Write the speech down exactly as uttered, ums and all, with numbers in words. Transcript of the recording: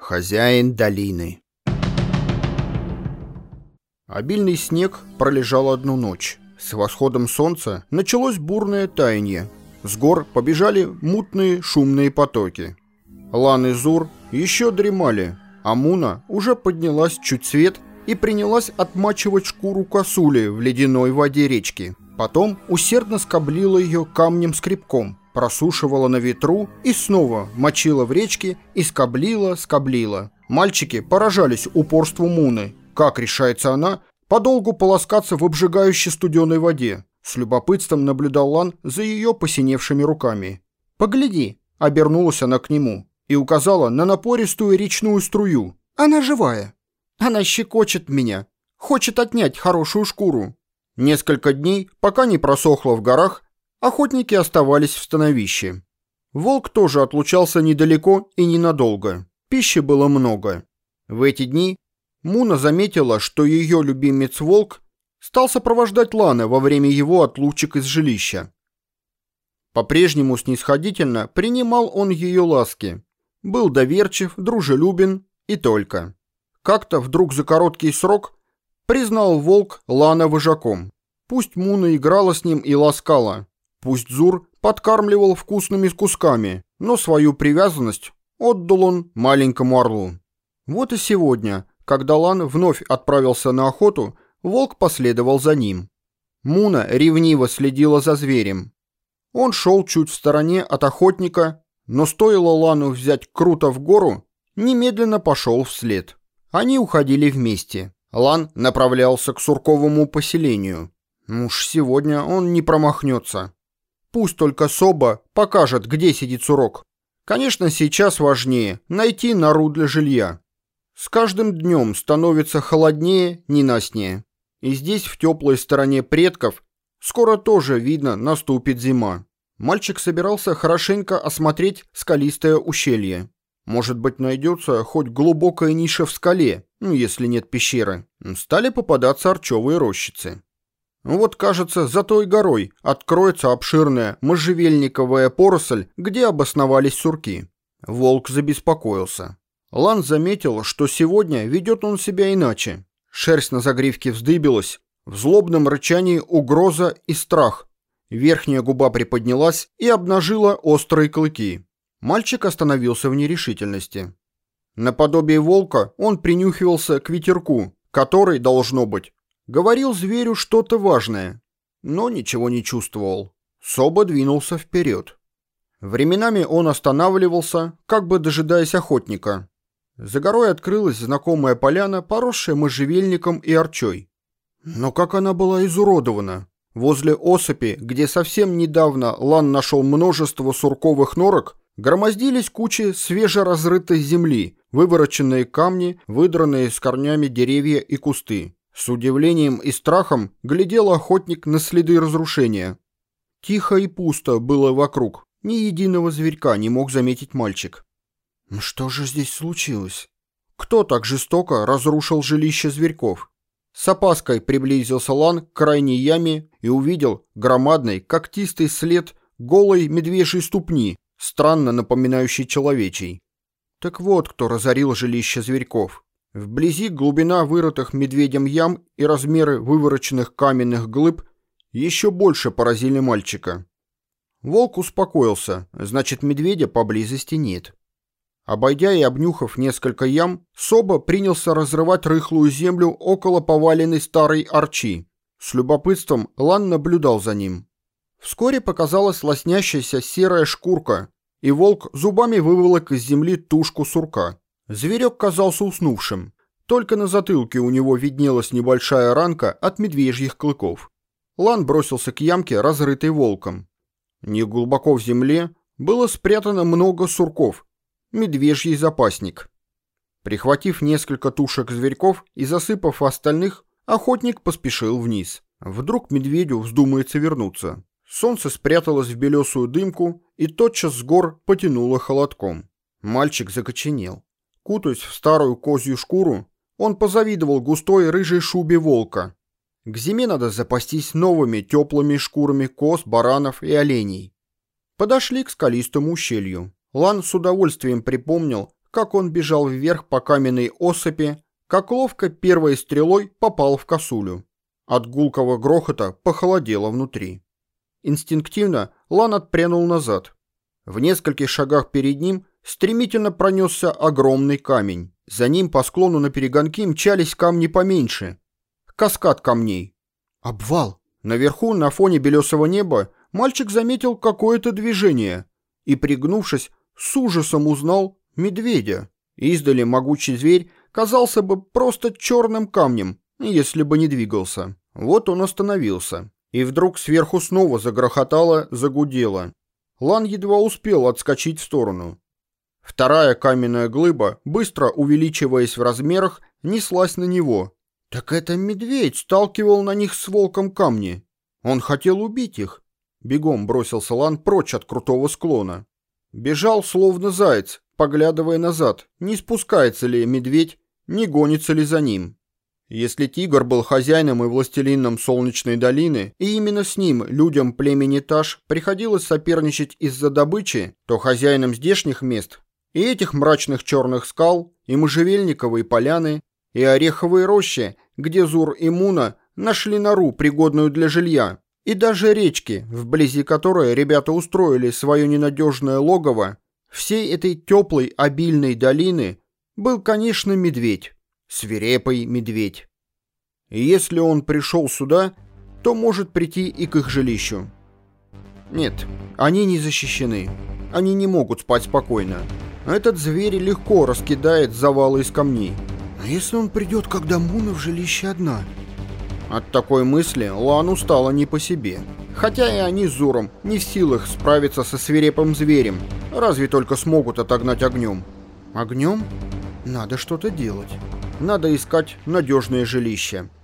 Хозяин долины. Обильный снег пролежал одну ночь. С восходом солнца началось бурное таяние. С гор побежали мутные шумные потоки. Лан и Зур еще дремали, а Муна уже поднялась чуть свет и принялась отмачивать шкуру косули в ледяной воде речки. Потом усердно скоблила ее камнем-скребком, просушивала на ветру и снова мочила в речке и скоблила, скоблила. Мальчики поражались упорству Муны. Как решается она подолгу полоскаться в обжигающей студеной воде? С любопытством наблюдал Лан за ее посиневшими руками. «Погляди!» — обернулась она к нему и указала на напористую речную струю. «Она живая! Она щекочет меня, хочет отнять хорошую шкуру!» Несколько дней, пока не просохло в горах, охотники оставались в становище. Волк тоже отлучался недалеко и ненадолго. Пищи было много. В эти дни Муна заметила, что ее любимец Волк стал сопровождать Лана во время его отлучек из жилища. По-прежнему снисходительно принимал он ее ласки. Был доверчив, дружелюбен и только. Как-то вдруг за короткий срок признал Волк Лана вожаком. Пусть Муна играла с ним и ласкала, пусть Зур подкармливал вкусными кусками, но свою привязанность отдал он маленькому орлу. Вот и сегодня, когда Лан вновь отправился на охоту, Волк последовал за ним. Муна ревниво следила за зверем. Он шел чуть в стороне от охотника, но стоило Лану взять круто в гору, немедленно пошел вслед. Они уходили вместе. Лан направлялся к Сурковому поселению. Уж сегодня он не промахнется. Пусть только Соба покажет, где сидит Сурок. Конечно, сейчас важнее найти нору для жилья. С каждым днем становится холоднее, ненастнее. И здесь, в теплой стороне предков, скоро тоже, видно, наступит зима. Мальчик собирался хорошенько осмотреть скалистое ущелье. Может быть, найдется хоть глубокая ниша в скале, ну, если нет пещеры. Стали попадаться орчевые рощицы. Вот, кажется, за той горой откроется обширная можжевельниковая поросль, где обосновались сурки. Волк забеспокоился. Лан заметил, что сегодня ведет он себя иначе. Шерсть на загривке вздыбилась, в злобном рычании угроза и страх. Верхняя губа приподнялась и обнажила острые клыки. Мальчик остановился в нерешительности. Наподобие волка он принюхивался к ветерку, который, должно быть, говорил зверю что-то важное, но ничего не чувствовал. Соба двинулся вперед. Временами он останавливался, как бы дожидаясь охотника. За горой открылась знакомая поляна, поросшая можжевельником и орчой. Но как она была изуродована! Возле осыпи, где совсем недавно Лан нашел множество сурковых норок, громоздились кучи свежеразрытой земли, вывороченные камни, выдранные с корнями деревья и кусты. С удивлением и страхом глядел охотник на следы разрушения. Тихо и пусто было вокруг, ни единого зверька не мог заметить мальчик. Что же здесь случилось? Кто так жестоко разрушил жилище зверьков? С опаской приблизился Лан к крайней яме и увидел громадный когтистый след голой медвежьей ступни, странно напоминающий человечий. Так вот, кто разорил жилище зверьков. Вблизи глубина вырытых медведем ям и размеры вывороченных каменных глыб еще больше поразили мальчика. Волк успокоился, значит, медведя поблизости нет. Обойдя и обнюхав несколько ям, Соба принялся разрывать рыхлую землю около поваленной старой арчи. С любопытством Лан наблюдал за ним. Вскоре показалась лоснящаяся серая шкурка, и волк зубами выволок из земли тушку сурка. Зверек казался уснувшим. Только на затылке у него виднелась небольшая ранка от медвежьих клыков. Лан бросился к ямке, разрытой волком. Неглубоко в земле было спрятано много сурков. Медвежий запасник. Прихватив несколько тушек зверьков и засыпав остальных, охотник поспешил вниз. Вдруг медведю вздумается вернуться. Солнце спряталось в белесую дымку и тотчас с гор потянуло холодком. Мальчик закоченел. Кутаясь в старую козью шкуру, он позавидовал густой рыжей шубе волка. К зиме надо запастись новыми теплыми шкурами коз, баранов и оленей. Подошли к скалистому ущелью. Лан с удовольствием припомнил, как он бежал вверх по каменной осыпи, как ловко первой стрелой попал в косулю. От гулкого грохота похолодело внутри. Инстинктивно Лан отпрянул назад. В нескольких шагах перед ним стремительно пронесся огромный камень. За ним по склону наперегонки мчались камни поменьше. Каскад камней. Обвал. Наверху, на фоне белесого неба, мальчик заметил какое-то движение и, пригнувшись, с ужасом узнал медведя. Издали могучий зверь казался бы просто черным камнем, если бы не двигался. Вот он остановился. И вдруг сверху снова загрохотало, загудело. Лан едва успел отскочить в сторону. Вторая каменная глыба, быстро увеличиваясь в размерах, неслась на него. Так это медведь сталкивал на них с волком камни. Он хотел убить их. Бегом бросился Лан прочь от крутого склона. Бежал словно заяц, поглядывая назад, не спускается ли медведь, не гонится ли за ним. Если тигр был хозяином и властелином Солнечной долины, и именно с ним людям племени Таш приходилось соперничать из-за добычи, то хозяином здешних мест и этих мрачных черных скал, и можжевельниковой поляны, и ореховые рощи, где Зур и Муна нашли нору, пригодную для жилья, и даже речки, вблизи которой ребята устроили свое ненадежное логово, всей этой теплой, обильной долины был, конечно, медведь. Свирепый медведь. И если он пришел сюда, то может прийти и к их жилищу. Нет, они не защищены. Они не могут спать спокойно. Этот зверь легко раскидает завалы из камней. А если он придет, когда Муна в жилище одна? От такой мысли Лану стало не по себе. Хотя и они с Зуром не в силах справиться со свирепым зверем, разве только смогут отогнать огнем. Огнем? Надо что-то делать. Надо искать надежное жилище.